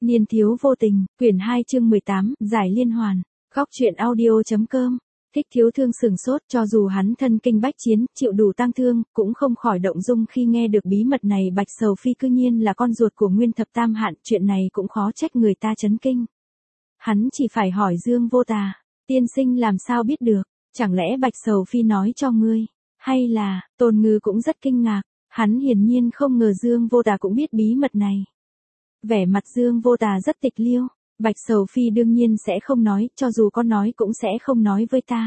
Niên thiếu vô tình, quyển 2 chương 18, giải liên hoàn. Góc truyện audio.com. Thích Thiếu Thương sừng sốt, cho dù hắn thân kinh bách chiến, chịu đủ tang thương, cũng không khỏi động dung khi nghe được bí mật này. Bạch Sầu Phi cư nhiên là con ruột của Nguyên Thập Tam Hạn, chuyện này cũng khó trách người ta chấn kinh. Hắn chỉ phải hỏi Dương Vô Tà, tiên sinh làm sao biết được, chẳng lẽ Bạch Sầu Phi nói cho ngươi, hay là, Tôn Ngư cũng rất kinh ngạc, hắn hiển nhiên không ngờ Dương Vô Tà cũng biết bí mật này. Vẻ mặt Dương Vô Tà rất tịch liêu, Bạch Sầu Phi đương nhiên sẽ không nói, cho dù có nói cũng sẽ không nói với ta.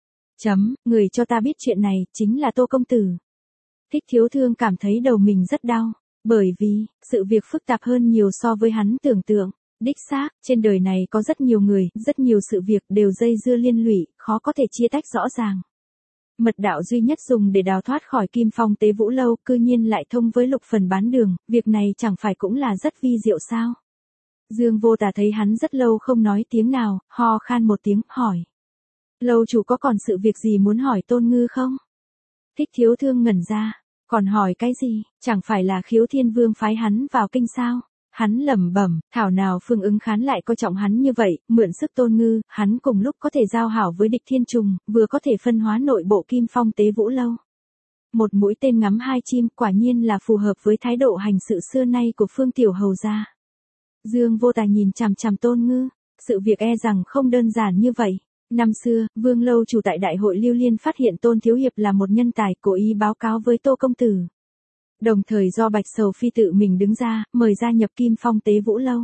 Người cho ta biết chuyện này, chính là Tô Công Tử. Thích Thiếu Thương cảm thấy đầu mình rất đau, bởi vì, sự việc phức tạp hơn nhiều so với hắn tưởng tượng. Đích xác, trên đời này có rất nhiều người, rất nhiều sự việc đều dây dưa liên lụy, khó có thể chia tách rõ ràng. Mật đạo duy nhất dùng để đào thoát khỏi Kim Phong Tế Vũ Lâu cư nhiên lại thông với Lục Phần bán đường, việc này chẳng phải cũng là rất vi diệu sao? Dương Vô Tà thấy hắn rất lâu không nói tiếng nào, ho khan một tiếng, hỏi. Lâu chủ có còn sự việc gì muốn hỏi Tôn Ngư không? Thích Thiếu Thương ngẩn ra, còn hỏi cái gì, chẳng phải là Khiếu Thiên Vương phái hắn vào kinh sao? Hắn lẩm bẩm, thảo nào Phương Ứng Khán lại coi trọng hắn như vậy, mượn sức Tôn Ngư, hắn cùng lúc có thể giao hảo với địch thiên trùng, vừa có thể phân hóa nội bộ Kim Phong Tế Vũ Lâu. Một mũi tên ngắm hai chim, quả nhiên là phù hợp với thái độ hành sự xưa nay của Phương Tiểu Hầu gia. Dương Vô Tà nhìn chằm chằm Tôn Ngư, sự việc e rằng không đơn giản như vậy. Năm xưa, Vương lâu chủ tại đại hội Lưu Liên phát hiện Tôn thiếu hiệp là một nhân tài, cố ý báo cáo với Tô công tử. Đồng thời do Bạch Sầu Phi tự mình đứng ra, mời gia nhập Kim Phong Tế Vũ Lâu.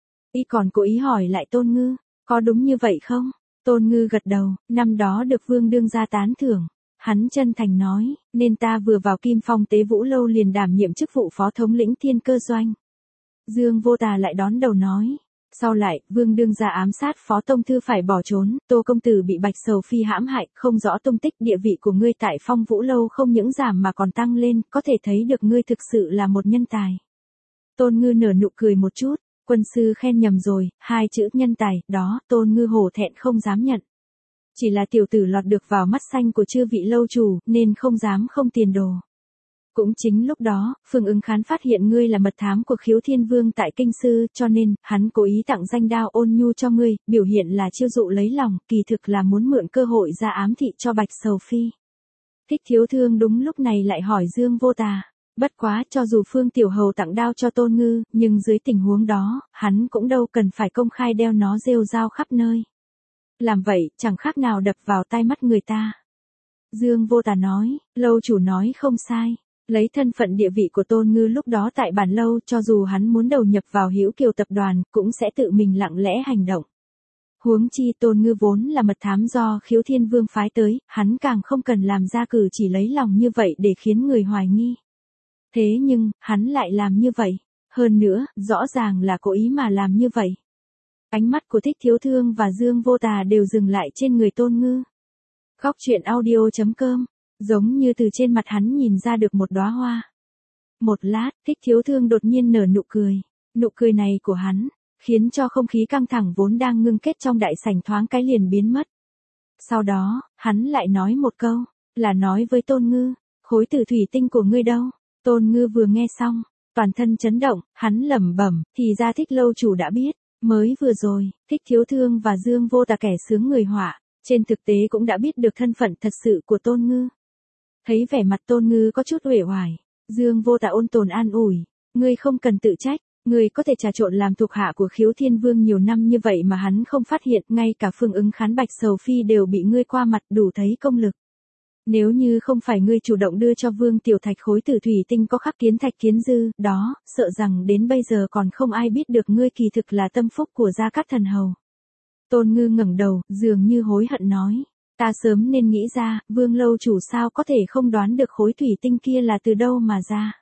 Y còn cố ý hỏi lại Tôn Ngư, có đúng như vậy không? Tôn Ngư gật đầu, năm đó được Vương đương gia tán thưởng. Hắn chân thành nói, nên ta vừa vào Kim Phong Tế Vũ Lâu liền đảm nhiệm chức vụ phó thống lĩnh Thiên Cơ Doanh. Dương Vô Tà lại đón đầu nói. Sau lại, Vương đương gia ám sát Phó Tông Thư phải bỏ trốn, Tô công tử bị Bạch Sầu Phi hãm hại, không rõ tung tích, địa vị của ngươi tại Phong Vũ Lâu không những giảm mà còn tăng lên, có thể thấy được ngươi thực sự là một nhân tài. Tôn Ngư nở nụ cười một chút, quân sư khen nhầm rồi, hai chữ nhân tài, đó, Tôn Ngư hổ thẹn không dám nhận. Chỉ là tiểu tử lọt được vào mắt xanh của chư vị lâu chủ, nên không dám không tiền đồ. Cũng chính lúc đó, Phương Ứng Khán phát hiện ngươi là mật thám của Khiếu Thiên Vương tại Kinh Sư, cho nên, hắn cố ý tặng danh đao Ôn Nhu cho ngươi, biểu hiện là chiêu dụ lấy lòng, kỳ thực là muốn mượn cơ hội ra ám thị cho Bạch Sầu Phi. Thích Thiếu Thương đúng lúc này lại hỏi Dương Vô Tà, bất quá cho dù Phương Tiểu Hầu tặng đao cho Tôn Ngư, nhưng dưới tình huống đó, hắn cũng đâu cần phải công khai đeo nó rêu rao khắp nơi. Làm vậy, chẳng khác nào đập vào tai mắt người ta. Dương Vô Tà nói, lâu chủ nói không sai. Lấy thân phận địa vị của Tôn Ngư lúc đó tại bản lâu, cho dù hắn muốn đầu nhập vào Hữu Kiều tập đoàn, cũng sẽ tự mình lặng lẽ hành động. Huống chi Tôn Ngư vốn là mật thám do Khiếu Thiên Vương phái tới, hắn càng không cần làm ra cử chỉ lấy lòng như vậy để khiến người hoài nghi. Thế nhưng, hắn lại làm như vậy. Hơn nữa, rõ ràng là cố ý mà làm như vậy. Ánh mắt của Thích Thiếu Thương và Dương Vô Tà đều dừng lại trên người Tôn Ngư. Góc truyện audio.com. Giống như từ trên mặt hắn nhìn ra được một đóa hoa. Một lát, Thích Thiếu Thương đột nhiên nở nụ cười. Nụ cười này của hắn, khiến cho không khí căng thẳng vốn đang ngưng kết trong đại sảnh thoáng cái liền biến mất. Sau đó, hắn lại nói một câu, là nói với Tôn Ngư, khối tử thủy tinh của ngươi đâu? Tôn Ngư vừa nghe xong, toàn thân chấn động, hắn lẩm bẩm, thì ra Thích lâu chủ đã biết, mới vừa rồi, Thích Thiếu Thương và Dương Vô Tà kẻ sướng người họa, trên thực tế cũng đã biết được thân phận thật sự của Tôn Ngư. Thấy vẻ mặt Tôn Ngư có chút uể oải, Dương Vô Tà ôn tồn an ủi, ngươi không cần tự trách, ngươi có thể trà trộn làm thuộc hạ của Khiếu Thiên Vương nhiều năm như vậy mà hắn không phát hiện, ngay cả Phương Ứng Khán Bạch Sầu Phi đều bị ngươi qua mặt, đủ thấy công lực. Nếu như không phải ngươi chủ động đưa cho Vương Tiểu Thạch khối tử thủy tinh có khắc kiến thạch kiến dư, đó, sợ rằng đến bây giờ còn không ai biết được ngươi kỳ thực là tâm phúc của Gia Cát Thần Hầu. Tôn Ngư ngẩng đầu, dường như hối hận nói. Ta sớm nên nghĩ ra, Vương lâu chủ sao có thể không đoán được khối thủy tinh kia là từ đâu mà ra.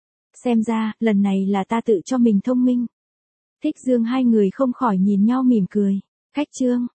Xem ra, lần này là ta tự cho mình thông minh. Thích Dương hai người không khỏi nhìn nhau mỉm cười. Khách trương,